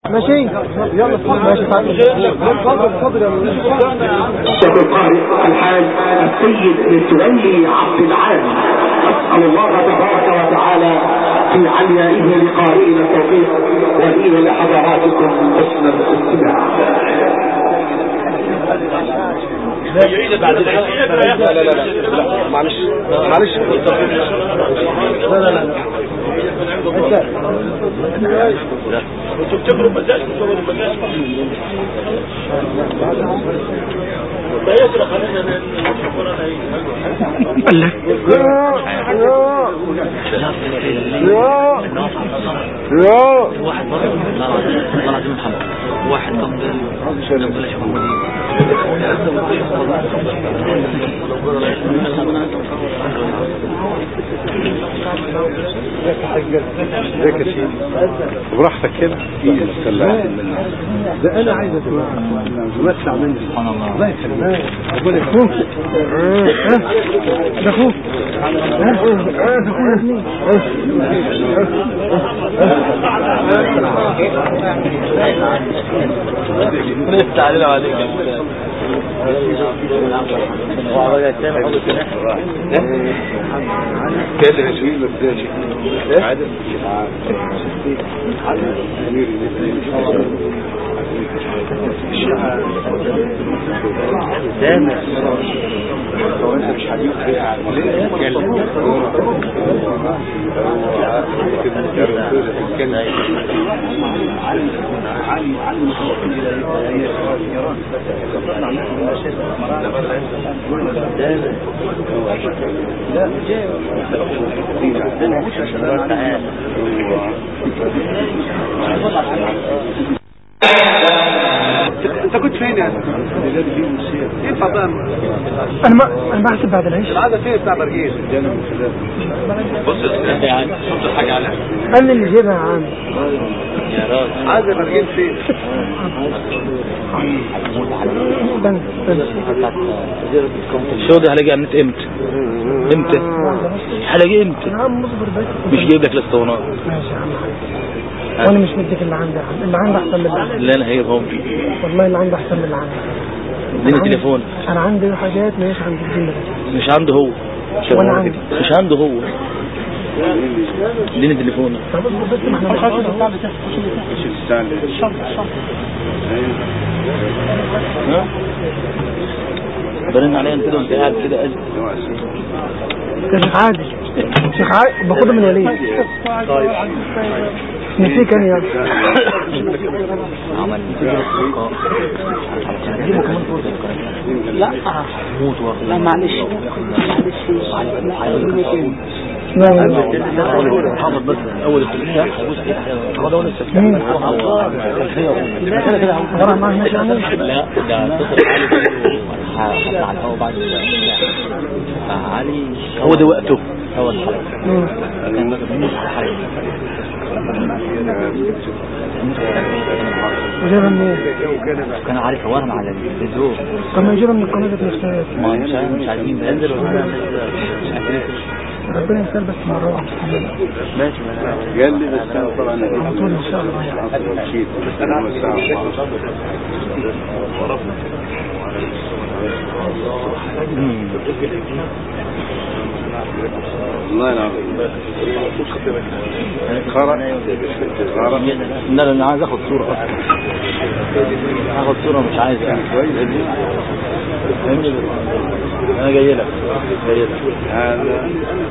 ماشي يلا ماشي اتفضل الشيخ القارئ الحاج السيد متولي عبد العال، اسال الله تبارك وتعالى في عليائه لقارئنا التوفيق ولي لحضراتكم حسن الاستماع. بعد لا معلش تفتكروا مزاج واحد واحد ازيك يا سيدي براحتك كده ده انا عايز اتوسع مني سبحان الله. الله يخليك ربنا يخليك ده اخوك نفتح علينا وعليك كلم شويه بس عادل سامع مش حبيب انت كنت فين يا ايه فضان؟ انا بحسب بعد العيش العاده فين بتاع برجيل؟ بص يعني شفت الحاجه على انا اللي جايبها يا عم يا راجل عاده برجيل فين؟ الشو ده هلاقي على النت امتى هلاقي امتى يا عم مصبر بس مش جايب لك الاسطوانات. ماشي يا عم وانا مش مديك اللي عندي اللي عندي احسن من اللي عندي. اللي انا هجيبهم والله اللي عندي احسن من اللي عندي. اديني تليفون. انا عندي حاجات مش عند الدين بس مش عنده هو وانا عندي مش عنده هو. اديني تليفون. طب بس ما احنا برن عليا انت وانت قاعد كده قال يا شيخ عادل باخدها من وليد. طيب نسيك انا يا عمل لا موت لا معلش حافظ بس اول التسمية هو ده اول التسمية غرام معه ماشي عنه لا ده تصل علي على الهواء بعد علي هو ده وقته هو الحلقة كان بس بنموت على الحلقة وجابها منين؟ كان عارف ورم على الفيديو. طب ما يجيبها من القناة نفسها. ما مش عايزين بنزل ولا ربنا يسهل بس مرة واحدة. ماشي قال لي بس انا طبعا على طول ان شاء الله مشيت بس انا الله العظيم لا انا عايز اخد صورة مش عايز يعني انا جاي لك هذا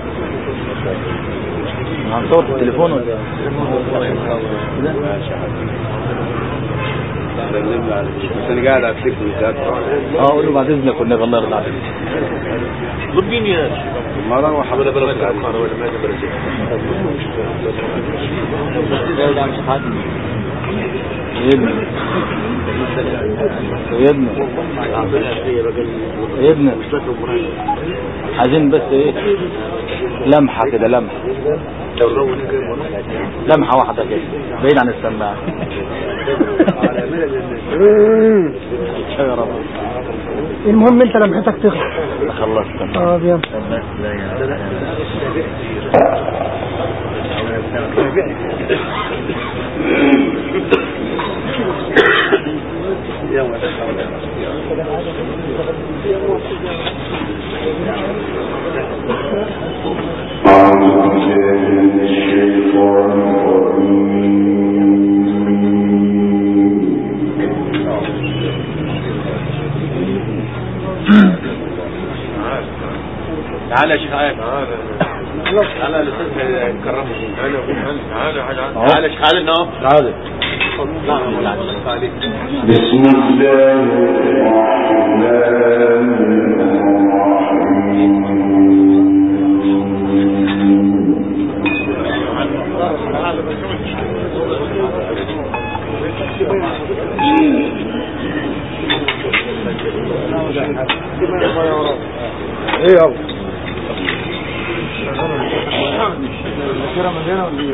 هنصور في التليفون ولا بس انا قاعد على التليفون اقول له بعد اذنك والنبي الله يرضى عليك ضبين يا ما روح ولا بلد ولا ما سيدنا عايزين بس ايه لمحة كده لمحة واحدة كده بعيد عن السماعة المهم انت لمحتك تخلص خلصت يلا تعال يا شيخ عايز تعال الاستاذ كرمه تعال يا شيخ عادل نقف تعال بسم الله الرحمن الرحيم. ايه يابا الذاكرة من هنا ولا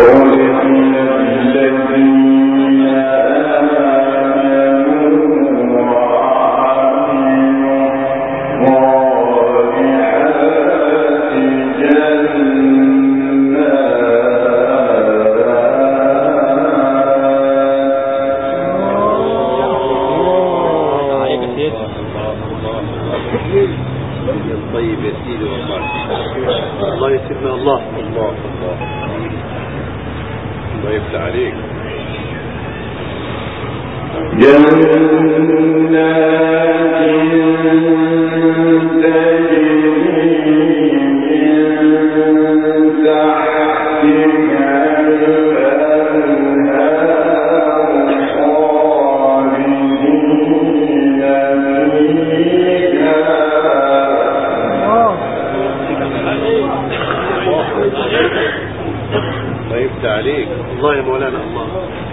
طيب يا سيدي والله الله يسيبنا الله الله الله الله يفتح عليك عليك الله يا مولانا الله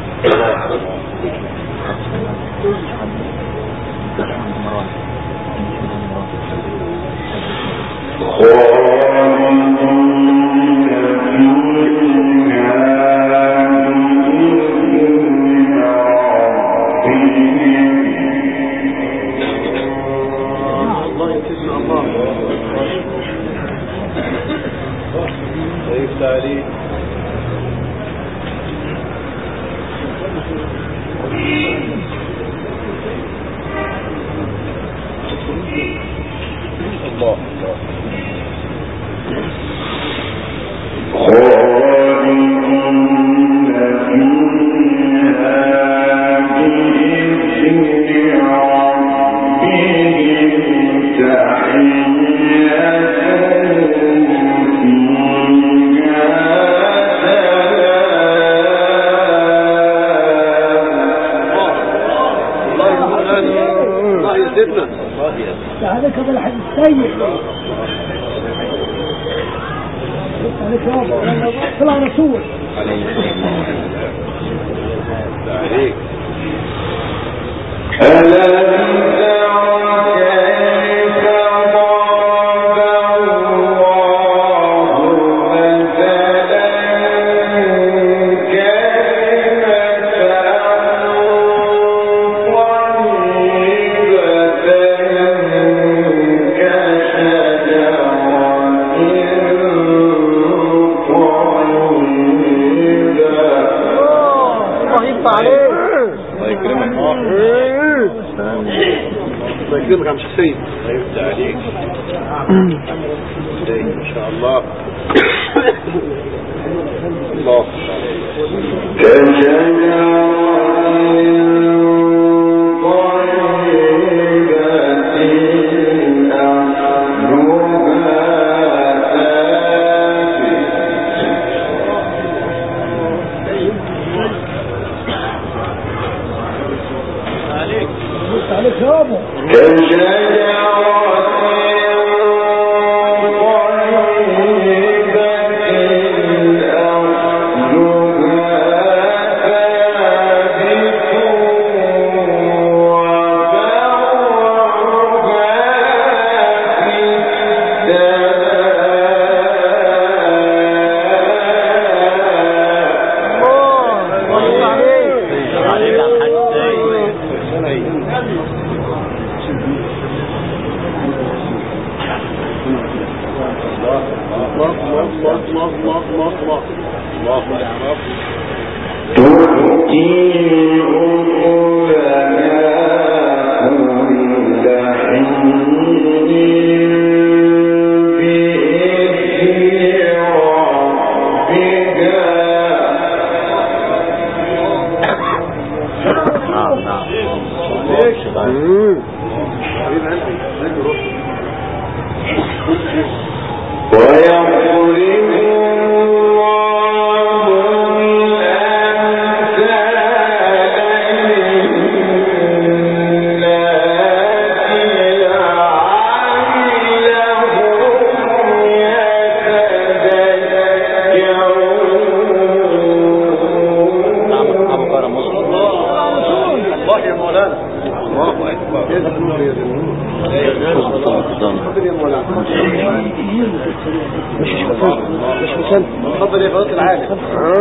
الله يسلمنا الله طيب تعالي الله عليك هذا الحديث سيء عليك يابا طلع رسول عليك يكرمك عم شخصين يفتح عليك ان شاء الله الله عليك يابا تؤتي أكلها نعم نعم. تفضل يا فضيلة العالم.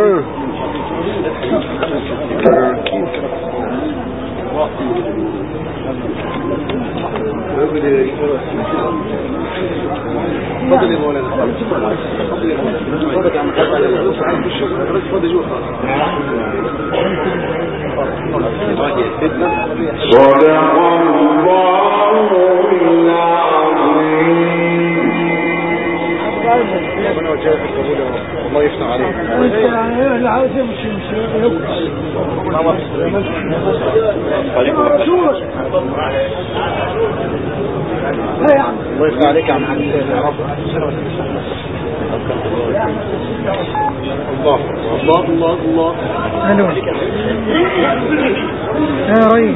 تفضل يا مولانا. تفضل يا عم تفضل جوا. صدق الله ربنا وجهك القبول الله يفتح عليك. لا عاوز مش لا يا عم الله يفتح عليك يا عم حميد يا رب. الله الله الله الله. الو يا ريس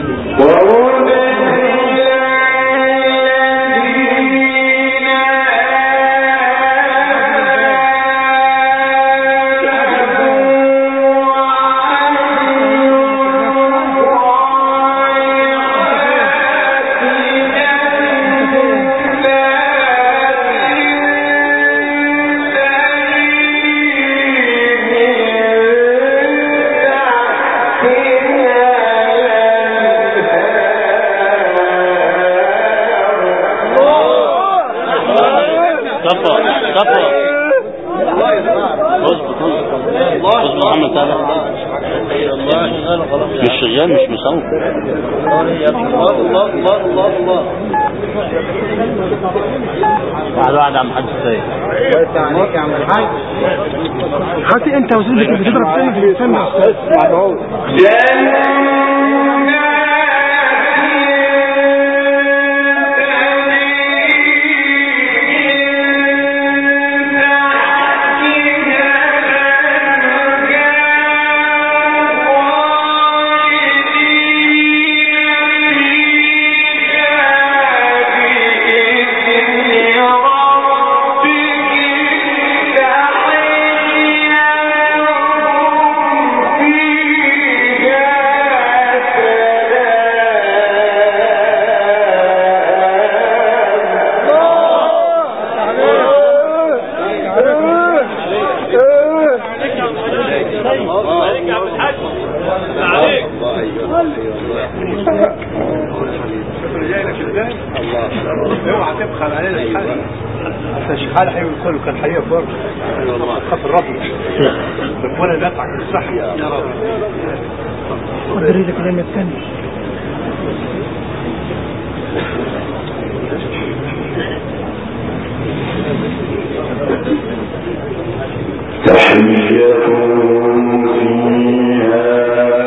مش شغال مش مصور. الله الله الله الله الله. واحد واحد عم حد سايق. الله يفتح عليك يا عم الحاج. حتى انت وزيدك بتضرب سنة في الانسان مع بعد اهو. اوعى تبخل علينا الحال. الشحال حي والكل كان حي برضه. ايوه والله خاف الرب. ربنا يدفعك بالصحه يا رب. قدر ايدك لما الثاني تحيتهم فيها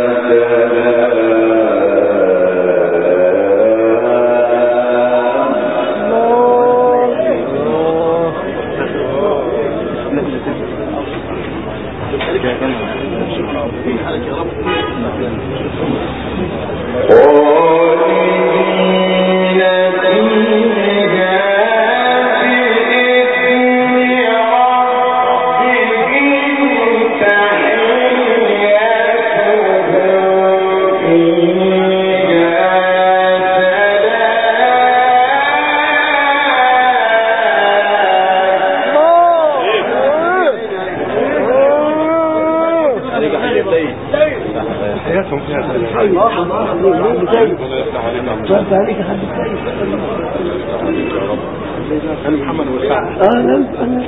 انا محمد وسعد. انا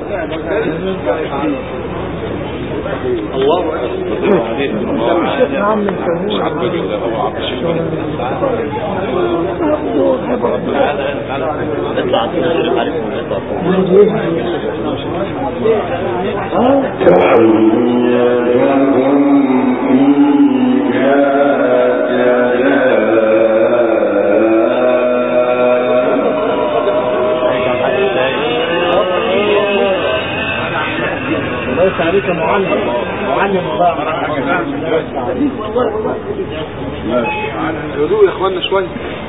الله نعم من تحيتهم فيها هدوء يا اخوانا شويه.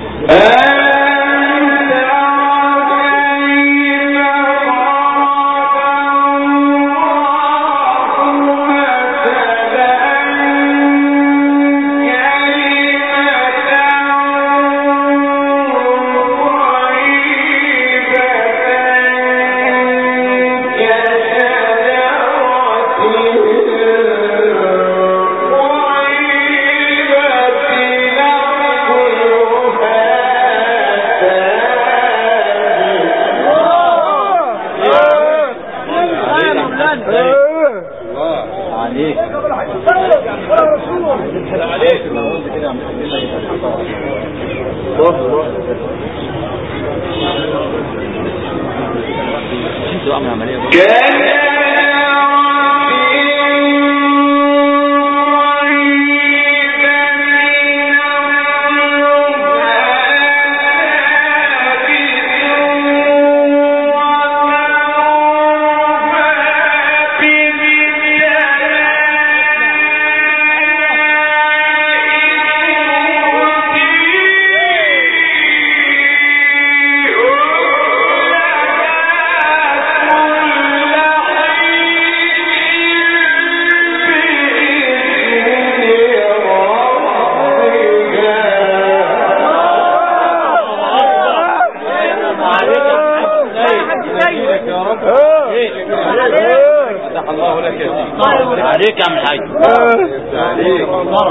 عليك يا عم الحاج. عليك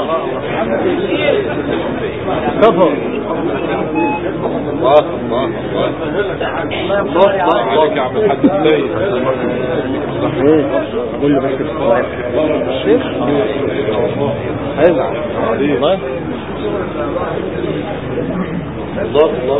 كفر. الله الله الله عليك يا عم الحاج السيد. قول له بس الشيخ هيزعل الله الله الله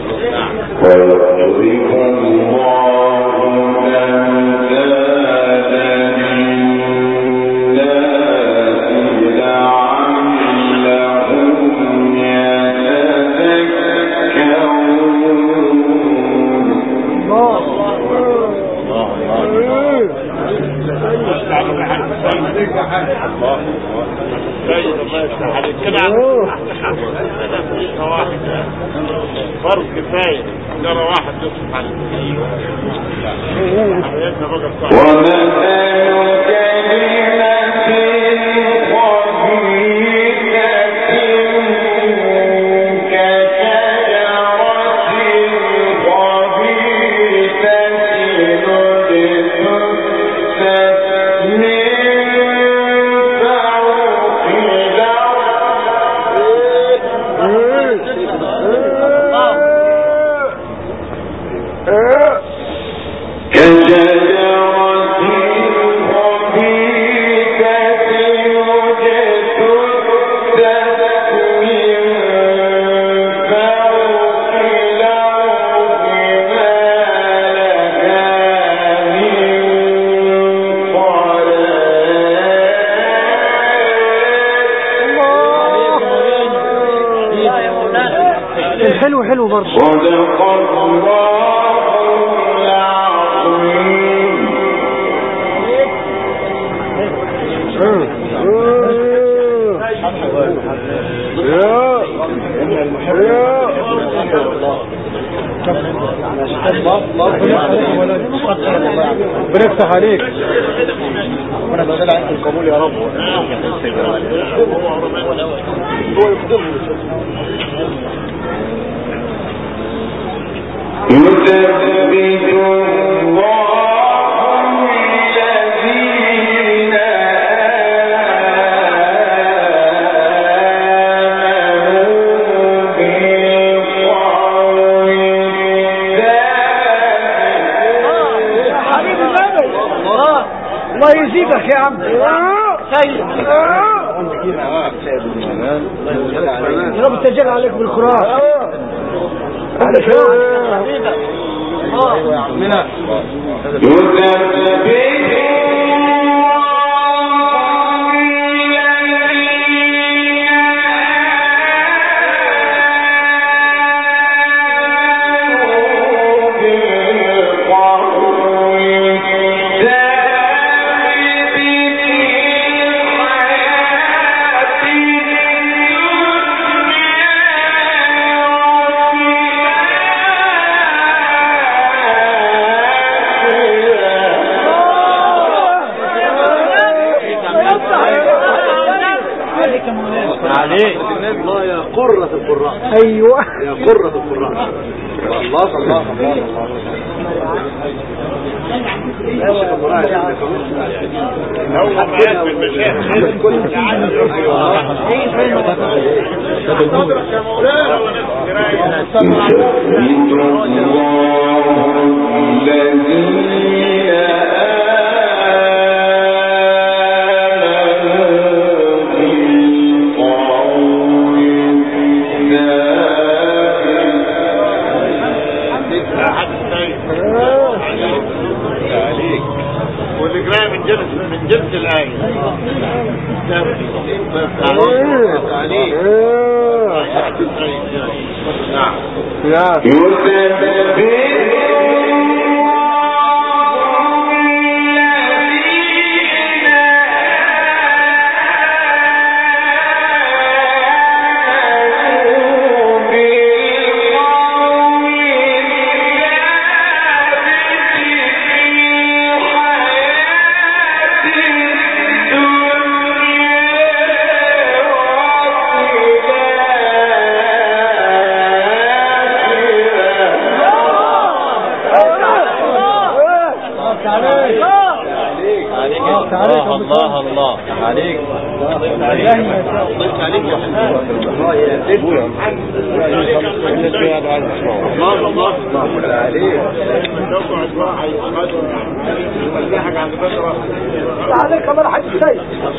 فرض كفاية ترى واحد يصف على حلو برضه. صدق الله العظيم. بنفتح عليك وانا بسأل عنك القبول يا رب. هو يقدمه يثبت الله الذين آمنوا بالقول الله يزيدك يا عم سيد. يا رب تجعل عليك بالقرآن. الله يا قرة القراء. ايوه يا قرة القراء. الله الله الله والإجراء من جنس الآية. الله الله عليك عليك ما راح يستاهل.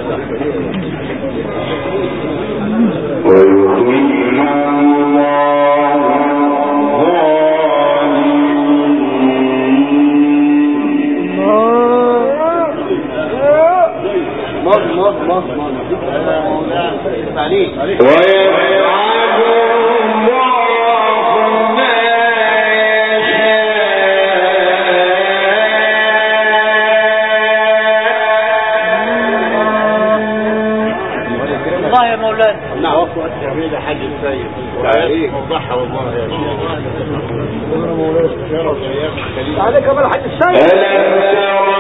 الله يا مولانا. نعم وقت جميل حاج السيد وعليك موضحها والله يا شيخ. عليك ما راح يستاهل.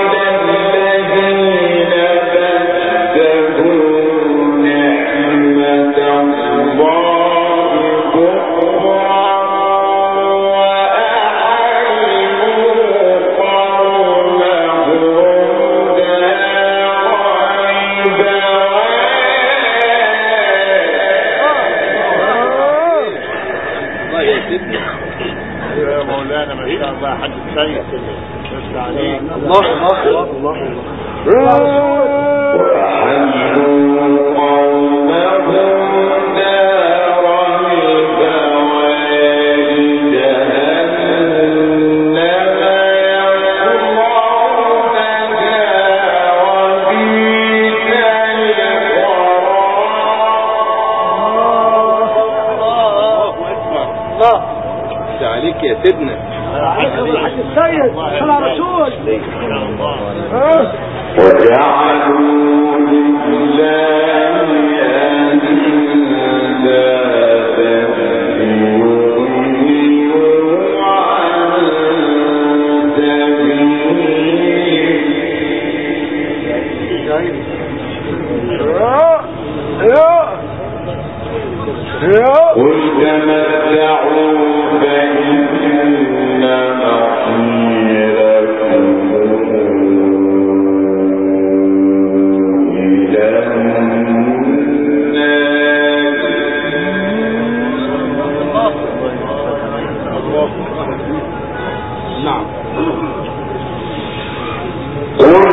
يا مولانا ما شاء الله حد السيد بس عليك. الله الله الله. عليك يا سيدنا. حج السيد صلى على رسول. وجعلوا لله أندادا ليضلوا عن سبيله. قل تمتعوا فإن مصيركم إلى النار. نعم. قل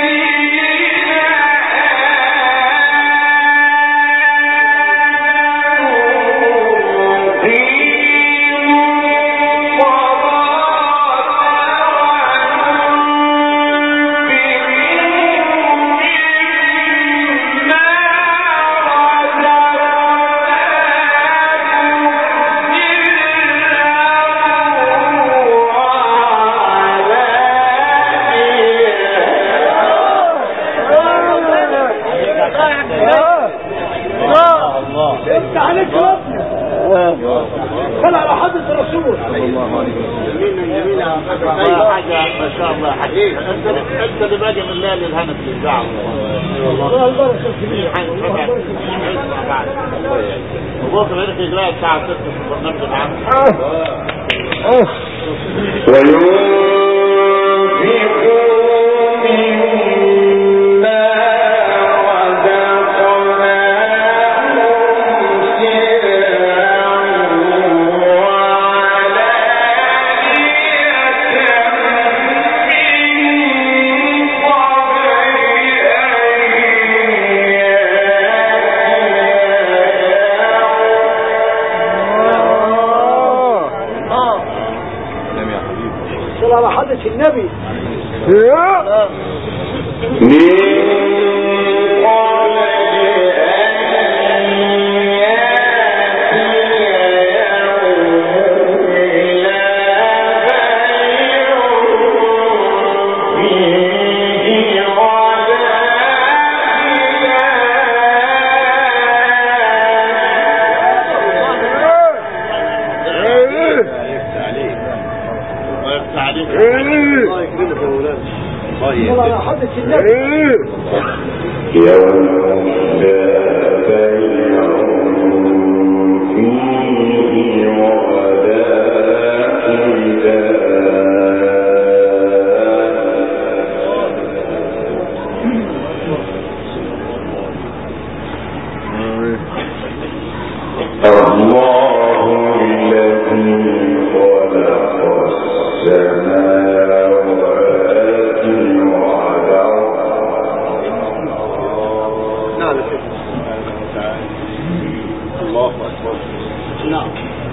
لعبادي حاجة ما شاء الله حقيقة انت اللي باقي من الليل الهنا في الإذاعة وبكرة هنا في إجراء الساعة 6 في البرنامج العام على حضرة النبي على حضرة النبي يوم لا بيع فيه ولا خداع الله الذي خلق السماوات الله أكبر. نعم.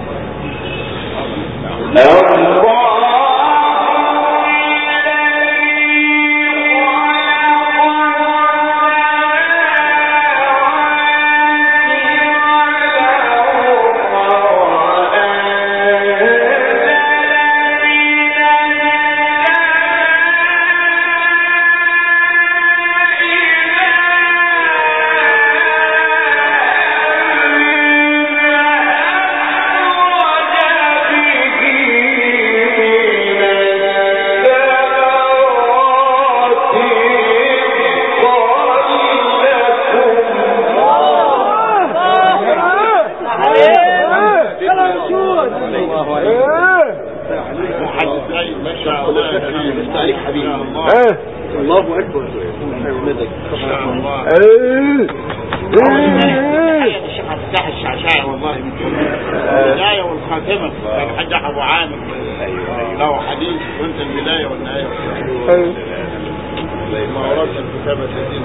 الله أكبر. الشيخ عبد الفتاح الشعشاعي والله من البداية والخاتمة كان حاج أبو عامر له حديث وانت البداية والنهاية زي ما ورد الكتابة الدين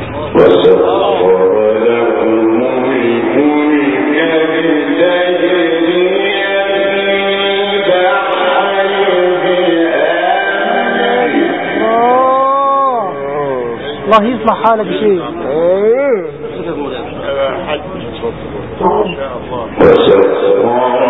الله يصلح حالك شيء حج ان شاء الله